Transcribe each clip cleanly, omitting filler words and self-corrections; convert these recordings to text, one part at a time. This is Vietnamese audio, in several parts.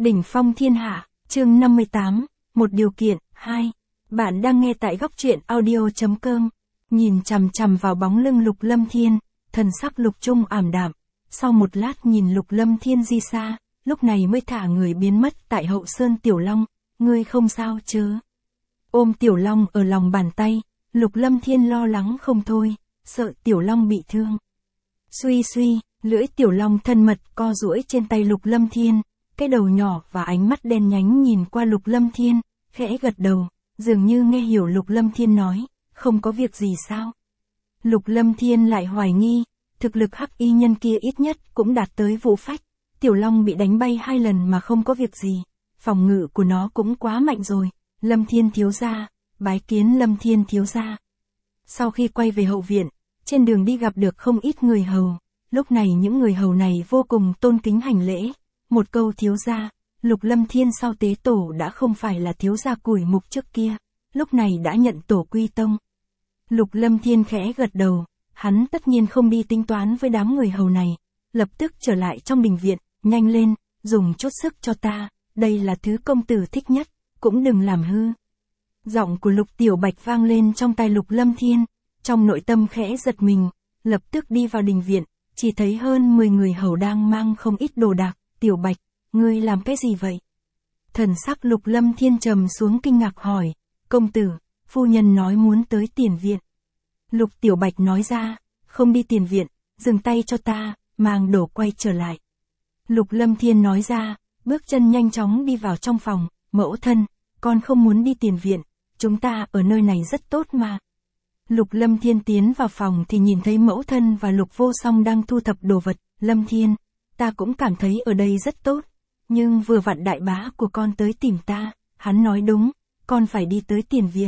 Đỉnh phong thiên hạ, chương 58, một điều kiện, 2. Bạn đang nghe tại góc truyện audio.com. Nhìn chằm chằm vào bóng lưng Lục Lâm Thiên, thần sắc Lục Trung ảm đạm. Sau một lát nhìn Lục Lâm Thiên di xa, lúc này mới thả người biến mất tại hậu sơn Tiểu Long. Ngươi không sao chứ? Ôm Tiểu Long ở lòng bàn tay, Lục Lâm Thiên lo lắng không thôi, sợ Tiểu Long bị thương. Suy suy, lưỡi Tiểu Long thân mật co duỗi trên tay Lục Lâm Thiên, cái đầu nhỏ và ánh mắt đen nhánh nhìn qua Lục Lâm Thiên, khẽ gật đầu, dường như nghe hiểu Lục Lâm Thiên nói, không có việc gì sao? Lục Lâm Thiên lại hoài nghi, thực lực hắc y nhân kia ít nhất cũng đạt tới vũ phách, Tiểu Long bị đánh bay 2 lần mà không có việc gì, phòng ngự của nó cũng quá mạnh rồi. Lâm Thiên thiếu gia, bái kiến Lâm Thiên thiếu gia. Sau khi quay về hậu viện, trên đường đi gặp được không ít người hầu, lúc này những người hầu này vô cùng tôn kính hành lễ, một câu thiếu gia, Lục Lâm Thiên sau tế tổ đã không phải là thiếu gia củi mục trước kia, lúc này đã nhận tổ quy tông. Lục Lâm Thiên khẽ gật đầu, hắn tất nhiên không đi tính toán với đám người hầu này, lập tức trở lại trong đình viện, nhanh lên, dùng chút sức cho ta, đây là thứ công tử thích nhất, cũng đừng làm hư. Giọng của Lục Tiểu Bạch vang lên trong tai Lục Lâm Thiên, trong nội tâm khẽ giật mình, lập tức đi vào đình viện, chỉ thấy hơn 10 người hầu đang mang không ít đồ đạc. Tiểu Bạch, ngươi làm cái gì vậy? Thần sắc Lục Lâm Thiên trầm xuống kinh ngạc hỏi, công tử, phu nhân nói muốn tới tiền viện. Lục Tiểu Bạch nói ra, không đi tiền viện, dừng tay cho ta, mang đồ quay trở lại. Lục Lâm Thiên nói ra, bước chân nhanh chóng đi vào trong phòng, mẫu thân, con không muốn đi tiền viện, chúng ta ở nơi này rất tốt mà. Lục Lâm Thiên tiến vào phòng thì nhìn thấy mẫu thân và Lục Vô Song đang thu thập đồ vật. Lâm Thiên, ta cũng cảm thấy ở đây rất tốt, nhưng vừa vặn đại bá của con tới tìm ta, hắn nói đúng, con phải đi tới tiền viện.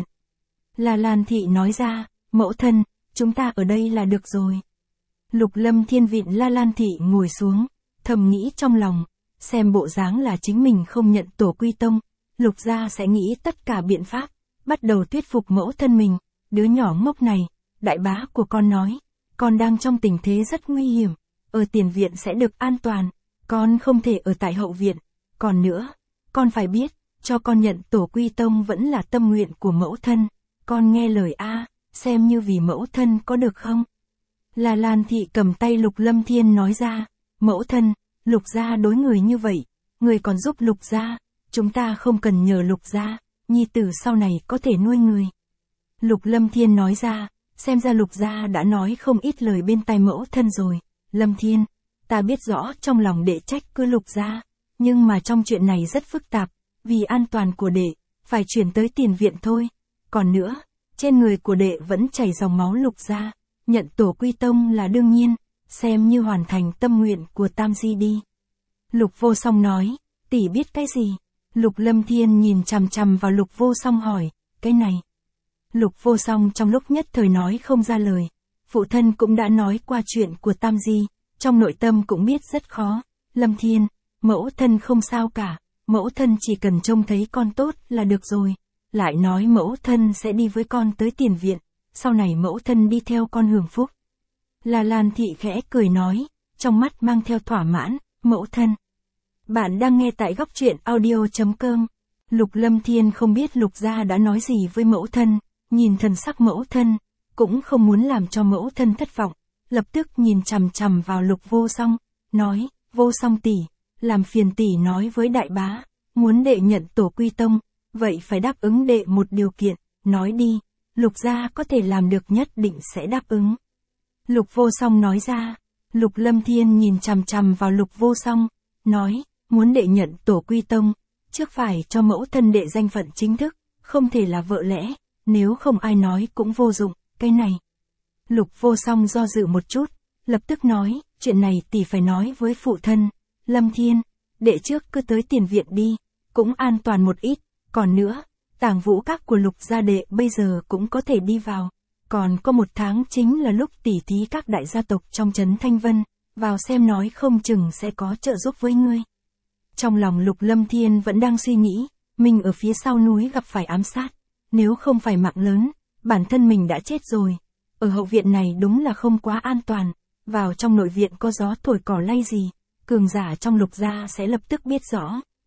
La Lan Thị nói ra, mẫu thân, chúng ta ở đây là được rồi. Lục Lâm Thiên vịn La Lan Thị ngồi xuống, thầm nghĩ trong lòng, xem bộ dáng là chính mình không nhận tổ quy tông, Lục gia sẽ nghĩ tất cả biện pháp, bắt đầu thuyết phục mẫu thân mình, đứa nhỏ ngốc này, đại bá của con nói, con đang trong tình thế rất nguy hiểm, ở tiền viện sẽ được an toàn, con không thể ở tại hậu viện, còn nữa, con phải biết, cho con nhận tổ quy tông vẫn là tâm nguyện của mẫu thân, con nghe lời a, xem như vì mẫu thân có được không? La Lan Thị cầm tay Lục Lâm Thiên nói ra, mẫu thân, Lục gia đối người như vậy, người còn giúp Lục gia, chúng ta không cần nhờ Lục gia, nhi tử sau này có thể nuôi người. Lục Lâm Thiên nói ra, xem ra Lục gia đã nói không ít lời bên tai mẫu thân rồi. Lâm Thiên, ta biết rõ trong lòng đệ trách cứ Lục gia, nhưng mà trong chuyện này rất phức tạp, vì an toàn của đệ, phải chuyển tới tiền viện thôi. Còn nữa, trên người của đệ vẫn chảy dòng máu Lục gia, nhận tổ quy tông là đương nhiên, xem như hoàn thành tâm nguyện của Tam Di đi. Lục Vô Song nói, tỷ biết cái gì? Lục Lâm Thiên nhìn chằm chằm vào Lục Vô Song hỏi, cái này. Lục Vô Song trong lúc nhất thời nói không ra lời, phụ thân cũng đã nói qua chuyện của Tam Di, trong nội tâm cũng biết rất khó. Lâm Thiên, mẫu thân không sao cả, mẫu thân chỉ cần trông thấy con tốt là được rồi, lại nói mẫu thân sẽ đi với con tới tiền viện, sau này mẫu thân đi theo con hưởng phúc. La Lan Thị khẽ cười nói, trong mắt mang theo thỏa mãn, mẫu thân. Bạn đang nghe tại góc truyện audio.com. Lục Lâm Thiên không biết Lục gia đã nói gì với mẫu thân, nhìn thần sắc mẫu thân, cũng không muốn làm cho mẫu thân thất vọng, lập tức nhìn chằm chằm vào Lục Vô Song, nói, Vô Song tỷ, làm phiền tỷ nói với đại bá, muốn đệ nhận tổ quy tông, vậy phải đáp ứng đệ một điều kiện, nói đi, Lục gia có thể làm được nhất định sẽ đáp ứng. Lục Vô Song nói ra, Lục Lâm Thiên nhìn chằm chằm vào Lục Vô Song, nói, muốn đệ nhận tổ quy tông, trước phải cho mẫu thân đệ danh phận chính thức, không thể là vợ lẽ, nếu không ai nói cũng vô dụng, cái này. Lục Vô Song do dự một chút, lập tức nói, chuyện này tỷ phải nói với phụ thân, Lâm Thiên, đệ trước cứ tới tiền viện đi, cũng an toàn một ít, còn nữa, tàng vũ các của Lục gia đệ bây giờ cũng có thể đi vào, còn có 1 tháng chính là lúc tỉ thí các đại gia tộc trong trấn Thanh Vân, vào xem nói không chừng sẽ có trợ giúp với ngươi. Trong lòng Lục Lâm Thiên vẫn đang suy nghĩ, mình ở phía sau núi gặp phải ám sát, nếu không phải mạng lớn, bản thân mình đã chết rồi. Ở hậu viện này đúng là không quá an toàn, vào trong nội viện có gió thổi cỏ lay gì, cường giả trong Lục gia sẽ lập tức biết rõ.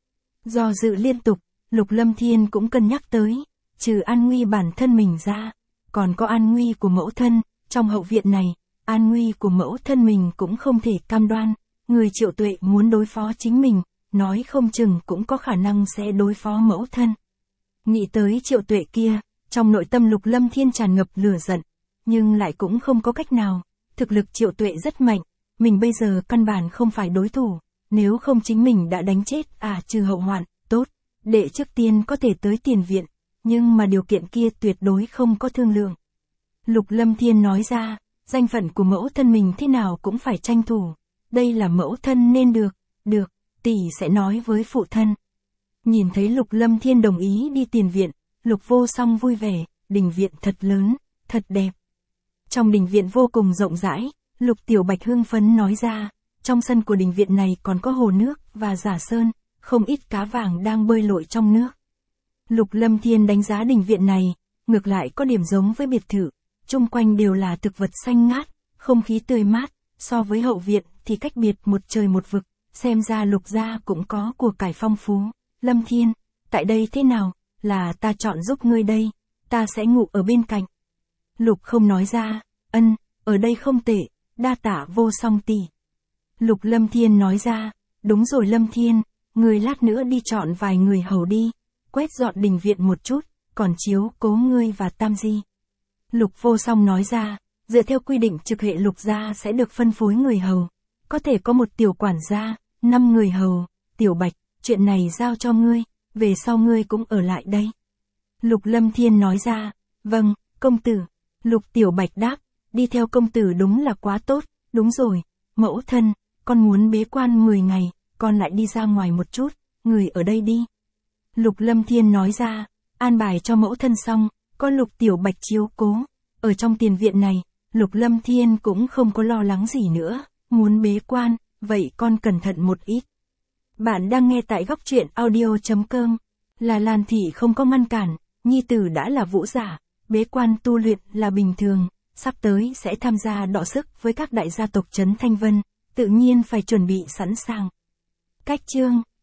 Do dự liên tục, Lục Lâm Thiên cũng cân nhắc tới, trừ an nguy bản thân mình ra, còn có an nguy của mẫu thân, trong hậu viện này, an nguy của mẫu thân mình cũng không thể cam đoan, người Triệu Tuệ muốn đối phó chính mình, nói không chừng cũng có khả năng sẽ đối phó mẫu thân. Nghĩ tới Triệu Tuệ kia, trong nội tâm Lục Lâm Thiên tràn ngập lửa giận, nhưng lại cũng không có cách nào, thực lực Triệu Tuệ rất mạnh, mình bây giờ căn bản không phải đối thủ, nếu không chính mình đã đánh chết trừ hậu hoạn, tốt, đệ trước tiên có thể tới tiền viện, nhưng mà điều kiện kia tuyệt đối không có thương lượng. Lục Lâm Thiên nói ra, danh phận của mẫu thân mình thế nào cũng phải tranh thủ, đây là mẫu thân nên được, tỷ sẽ nói với phụ thân. Nhìn thấy Lục Lâm Thiên đồng ý đi tiền viện, Lục Vô Song vui vẻ, đình viện thật lớn, thật đẹp. Trong đình viện vô cùng rộng rãi, Lục Tiểu Bạch hưng phấn nói ra, trong sân của đình viện này còn có hồ nước và giả sơn, không ít cá vàng đang bơi lội trong nước. Lục Lâm Thiên đánh giá đình viện này, ngược lại có điểm giống với biệt thự, chung quanh đều là thực vật xanh ngát, không khí tươi mát, so với hậu viện thì cách biệt một trời một vực, xem ra Lục gia cũng có của cải phong phú. Lâm Thiên, tại đây thế nào, là ta chọn giúp ngươi đây, ta sẽ ngủ ở bên cạnh. Lục không nói ra, ở đây không tệ, đa tạ Vô Song tỷ. Lục Lâm Thiên nói ra, đúng rồi Lâm Thiên, ngươi lát nữa đi chọn vài người hầu đi, quét dọn đình viện một chút, còn chiếu cố ngươi và Tam Di. Lục Vô Song nói ra, dựa theo quy định trực hệ Lục gia sẽ được phân phối người hầu, có thể có một tiểu quản gia, 5 người hầu, Tiểu Bạch, chuyện này giao cho ngươi, về sau ngươi cũng ở lại đây. Lục Lâm Thiên nói ra, vâng, công tử. Lục Tiểu Bạch đáp, đi theo công tử đúng là quá tốt, đúng rồi, mẫu thân, con muốn bế quan 10 ngày, con lại đi ra ngoài một chút, người ở đây đi. Lục Lâm Thiên nói ra, an bài cho mẫu thân xong, có Lục Tiểu Bạch chiếu cố, ở trong tiền viện này, Lục Lâm Thiên cũng không có lo lắng gì nữa, muốn bế quan, vậy con cẩn thận một ít. Bạn đang nghe tại góc truyện audio.com, là Lan Thị không có ngăn cản, nhi tử đã là vũ giả, bế quan tu luyện là bình thường, sắp tới sẽ tham gia đọ sức với các đại gia tộc Trấn Thanh Vân, tự nhiên phải chuẩn bị sẵn sàng. Cách chương